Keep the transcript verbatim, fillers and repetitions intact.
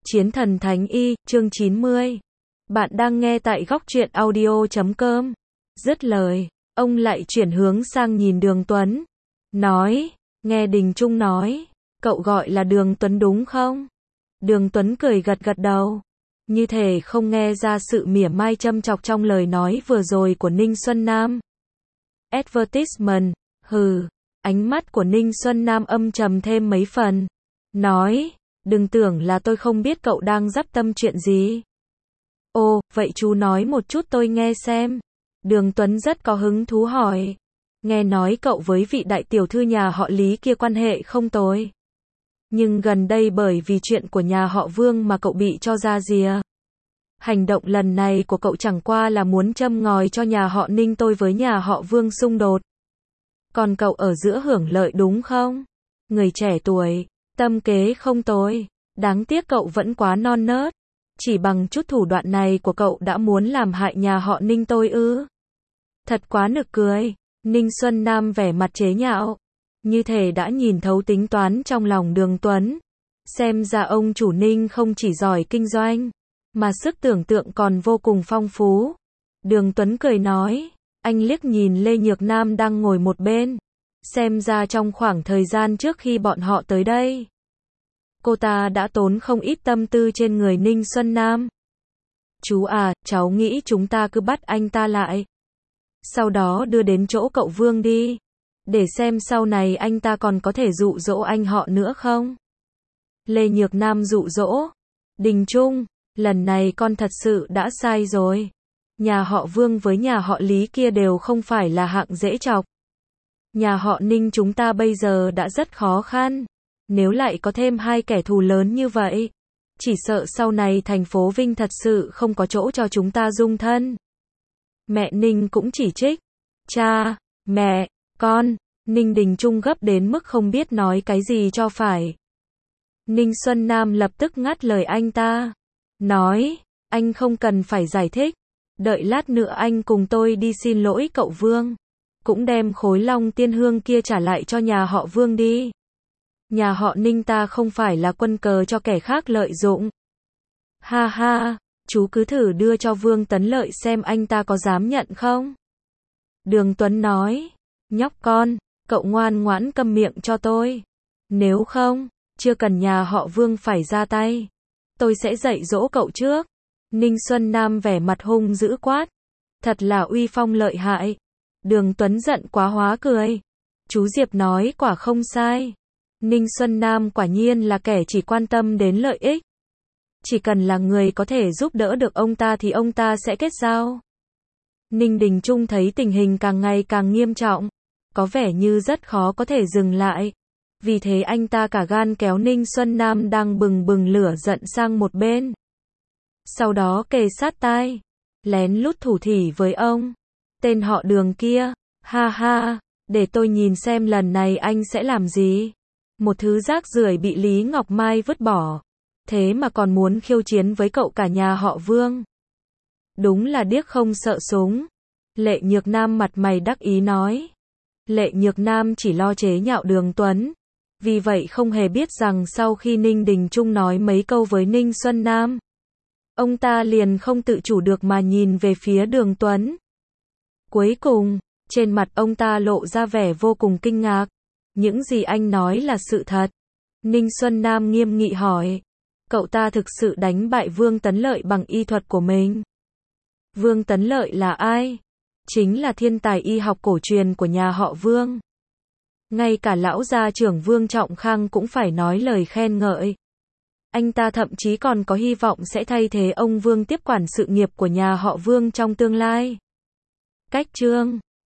Chiến thần Thánh Y, chương chín mươi. Bạn đang nghe tại góc truyện audio chấm com. Dứt lời, ông lại chuyển hướng sang nhìn Đường Tuấn. Nói, nghe Đình Trung nói, cậu gọi là Đường Tuấn đúng không? Đường Tuấn cười gật gật đầu. Như thể không nghe ra sự mỉa mai châm chọc trong lời nói vừa rồi của Ninh Xuân Nam. Advertisement, hừ, ánh mắt của Ninh Xuân Nam âm trầm thêm mấy phần. Nói, đừng tưởng là tôi không biết cậu đang dắp tâm chuyện gì. Ồ, vậy chú nói một chút tôi nghe xem. Đường Tuấn rất có hứng thú hỏi. Nghe nói cậu với vị đại tiểu thư nhà họ Lý kia quan hệ không tồi. Nhưng gần đây bởi vì chuyện của nhà họ Vương mà cậu bị cho ra rìa. Hành động lần này của cậu chẳng qua là muốn châm ngòi cho nhà họ Ninh tôi với nhà họ Vương xung đột. Còn cậu ở giữa hưởng lợi đúng không? Người trẻ tuổi, tâm kế không tồi. Đáng tiếc cậu vẫn quá non nớt. Chỉ bằng chút thủ đoạn này của cậu đã muốn làm hại nhà họ Ninh tôi ư? Thật quá nực cười. Ninh Xuân Nam vẻ mặt chế nhạo. Như thể đã nhìn thấu tính toán trong lòng Đường Tuấn. Xem ra ông chủ Ninh không chỉ giỏi kinh doanh, mà sức tưởng tượng còn vô cùng phong phú. Đường Tuấn cười nói. Anh liếc nhìn Lê Nhược Nam đang ngồi một bên. Xem ra trong khoảng thời gian trước khi bọn họ tới đây, cô ta đã tốn không ít tâm tư trên người Ninh Xuân Nam. Chú à, cháu nghĩ chúng ta cứ bắt anh ta lại. Sau đó đưa đến chỗ cậu Vương đi. Để xem sau này anh ta còn có thể dụ dỗ anh họ nữa không? Lê Nhược Nam dụ dỗ. Đình Trung, lần này con thật sự đã sai rồi. Nhà họ Vương với nhà họ Lý kia đều không phải là hạng dễ chọc. Nhà họ Ninh chúng ta bây giờ đã rất khó khăn. Nếu lại có thêm hai kẻ thù lớn như vậy, chỉ sợ sau này thành phố Vinh thật sự không có chỗ cho chúng ta dung thân. Mẹ Ninh cũng chỉ trích. Cha, mẹ, con. Ninh Đình Trung gấp đến mức không biết nói cái gì cho phải. Ninh Xuân Nam lập tức ngắt lời anh ta. Nói, anh không cần phải giải thích. Đợi lát nữa anh cùng tôi đi xin lỗi cậu Vương. Cũng đem khối long tiên hương kia trả lại cho nhà họ Vương đi. Nhà họ Ninh ta không phải là quân cờ cho kẻ khác lợi dụng. Ha ha, chú cứ thử đưa cho Vương Tấn Lợi xem anh ta có dám nhận không? Đường Tuấn nói, nhóc con, cậu ngoan ngoãn câm miệng cho tôi. Nếu không, chưa cần nhà họ Vương phải ra tay. Tôi sẽ dạy dỗ cậu trước. Ninh Xuân Nam vẻ mặt hung dữ quát. Thật là uy phong lợi hại. Đường Tuấn giận quá hóa cười. Chú Diệp nói quả không sai. Ninh Xuân Nam quả nhiên là kẻ chỉ quan tâm đến lợi ích. Chỉ cần là người có thể giúp đỡ được ông ta thì ông ta sẽ kết giao. Ninh Đình Trung thấy tình hình càng ngày càng nghiêm trọng. Có vẻ như rất khó có thể dừng lại. Vì thế anh ta cả gan kéo Ninh Xuân Nam đang bừng bừng lửa giận sang một bên. Sau đó kề sát tai. Lén lút thủ thỉ với ông. Tên họ Đường kia. Ha ha, để tôi nhìn xem lần này anh sẽ làm gì. Một thứ rác rưởi bị Lý Ngọc Mai vứt bỏ. Thế mà còn muốn khiêu chiến với cậu cả nhà họ Vương. Đúng là điếc không sợ súng. Lệ Nhược Nam mặt mày đắc ý nói. Lệ Nhược Nam chỉ lo chế nhạo Đường Tuấn. Vì vậy không hề biết rằng sau khi Ninh Đình Trung nói mấy câu với Ninh Xuân Nam, ông ta liền không tự chủ được mà nhìn về phía Đường Tuấn. Cuối cùng, trên mặt ông ta lộ ra vẻ vô cùng kinh ngạc. Những gì anh nói là sự thật. Ninh Xuân Nam nghiêm nghị hỏi. Cậu ta thực sự đánh bại Vương Tấn Lợi bằng y thuật của mình. Vương Tấn Lợi là ai? Chính là thiên tài y học cổ truyền của nhà họ Vương. Ngay cả lão gia trưởng Vương Trọng Khang cũng phải nói lời khen ngợi. Anh ta thậm chí còn có hy vọng sẽ thay thế ông Vương tiếp quản sự nghiệp của nhà họ Vương trong tương lai. Cách chương